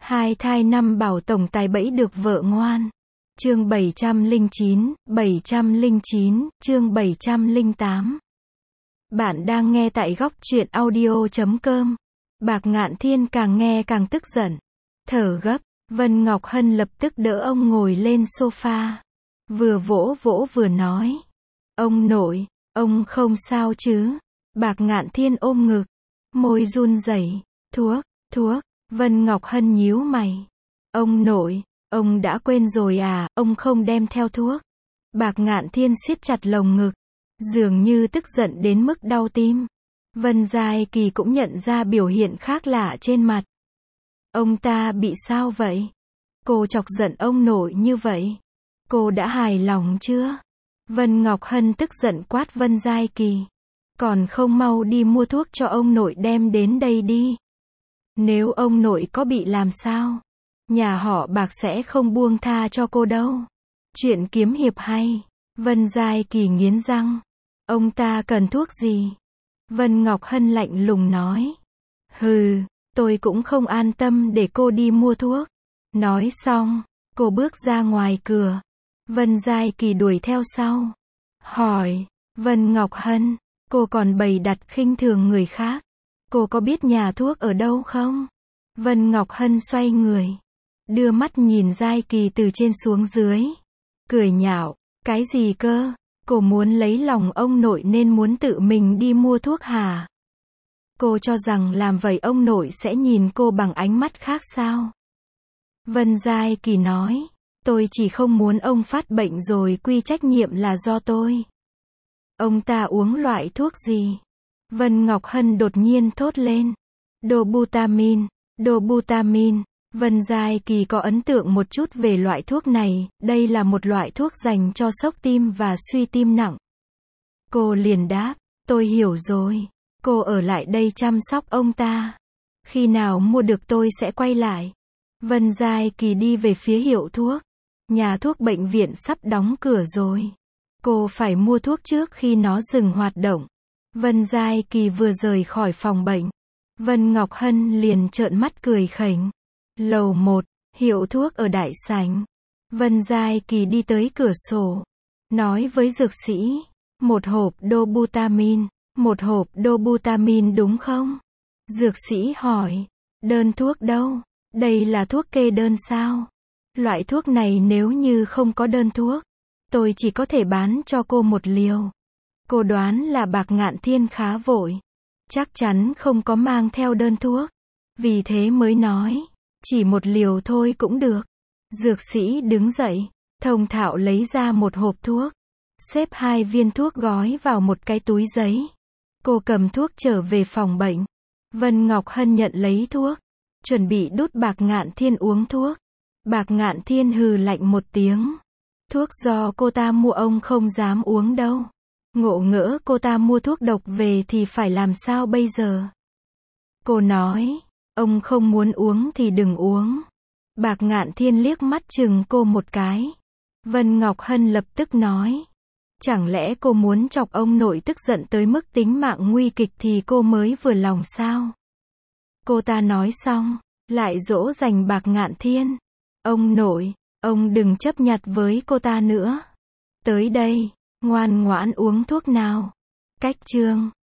Hai thai năm bảo tổng tài bẫy được vợ ngoan. Chương 709, chương 708. Bạn đang nghe tại góc truyện audio.com. Bạc Ngạn Thiên càng nghe càng tức giận. Thở gấp, Vân Ngọc Hân lập tức đỡ ông ngồi lên sofa. Vừa vỗ vỗ vừa nói. Ông nội, ông không sao chứ? Bạc Ngạn Thiên ôm ngực, môi run rẩy. Thuốc. Vân Ngọc Hân nhíu mày. Ông nội, ông đã quên rồi à, ông không đem theo thuốc. Bạc Ngạn Thiên siết chặt lồng ngực, dường như tức giận đến mức đau tim. Vân Giai Kỳ cũng nhận ra biểu hiện khác lạ trên mặt. Ông ta bị sao vậy? Cô chọc giận ông nội như vậy. Cô đã hài lòng chưa? Vân Ngọc Hân tức giận quát Vân Giai Kỳ. Còn không mau đi mua thuốc cho ông nội đem đến đây đi. Nếu ông nội có bị làm sao, nhà họ Bạc sẽ không buông tha cho cô đâu. Chuyện kiếm hiệp hay. Vân Giai Kỳ nghiến răng. Ông ta cần thuốc gì? Vân Ngọc Hân lạnh lùng nói. Hừ, tôi cũng không an tâm để cô đi mua thuốc. Nói xong, cô bước ra ngoài cửa. Vân Giai Kỳ đuổi theo sau. Hỏi, Vân Ngọc Hân, cô còn bày đặt khinh thường người khác. Cô có biết nhà thuốc ở đâu không? Vân Ngọc Hân xoay người, đưa mắt nhìn Giai Kỳ từ trên xuống dưới. Cười nhạo, cái gì cơ? Cô muốn lấy lòng ông nội nên muốn tự mình đi mua thuốc hả? Cô cho rằng làm vậy ông nội sẽ nhìn cô bằng ánh mắt khác sao? Vân Giai Kỳ nói, tôi chỉ không muốn ông phát bệnh rồi quy trách nhiệm là do tôi. Ông ta uống loại thuốc gì? Vân Ngọc Hân đột nhiên thốt lên. Dobutamin. Vân Giai Kỳ có ấn tượng một chút về loại thuốc này, đây là một loại thuốc dành cho sốc tim và suy tim nặng. Cô liền đáp, tôi hiểu rồi. Cô ở lại đây chăm sóc ông ta. Khi nào mua được tôi sẽ quay lại. Vân Giai Kỳ đi về phía hiệu thuốc. Nhà thuốc bệnh viện sắp đóng cửa rồi. Cô phải mua thuốc trước khi nó dừng hoạt động. Vân Giai Kỳ vừa rời khỏi phòng bệnh. Vân Ngọc Hân liền trợn mắt cười khỉnh. Lầu 1, hiệu thuốc ở đại sảnh. Vân Giai Kỳ đi tới cửa sổ. Nói với dược sĩ. Một hộp Dobutamin đúng không? Dược sĩ hỏi. Đơn thuốc đâu? Đây là thuốc kê đơn sao? Loại thuốc này nếu như không có đơn thuốc, tôi chỉ có thể bán cho cô một liều. Cô đoán là Bạc Ngạn Thiên khá vội. Chắc chắn không có mang theo đơn thuốc. Vì thế mới nói. Chỉ một liều thôi cũng được. Dược sĩ đứng dậy. Thông thạo lấy ra một hộp thuốc. Xếp 2 viên thuốc gói vào một cái túi giấy. Cô cầm thuốc trở về phòng bệnh. Vân Ngọc Hân nhận lấy thuốc. Chuẩn bị đút Bạc Ngạn Thiên uống thuốc. Bạc Ngạn Thiên hừ lạnh một tiếng. Thuốc do cô ta mua ông không dám uống đâu. Ngộ ngỡ cô ta mua thuốc độc về thì phải làm sao bây giờ? Cô nói, ông không muốn uống thì đừng uống. Bạc Ngạn Thiên liếc mắt chừng cô một cái. Vân Ngọc Hân lập tức nói, chẳng lẽ cô muốn chọc ông nội tức giận tới mức tính mạng nguy kịch thì cô mới vừa lòng sao? Cô ta nói xong, lại dỗ dành Bạc Ngạn Thiên. Ông nội, ông đừng chấp nhặt với cô ta nữa. Tới đây, ngoan ngoãn uống thuốc nào. Cách chương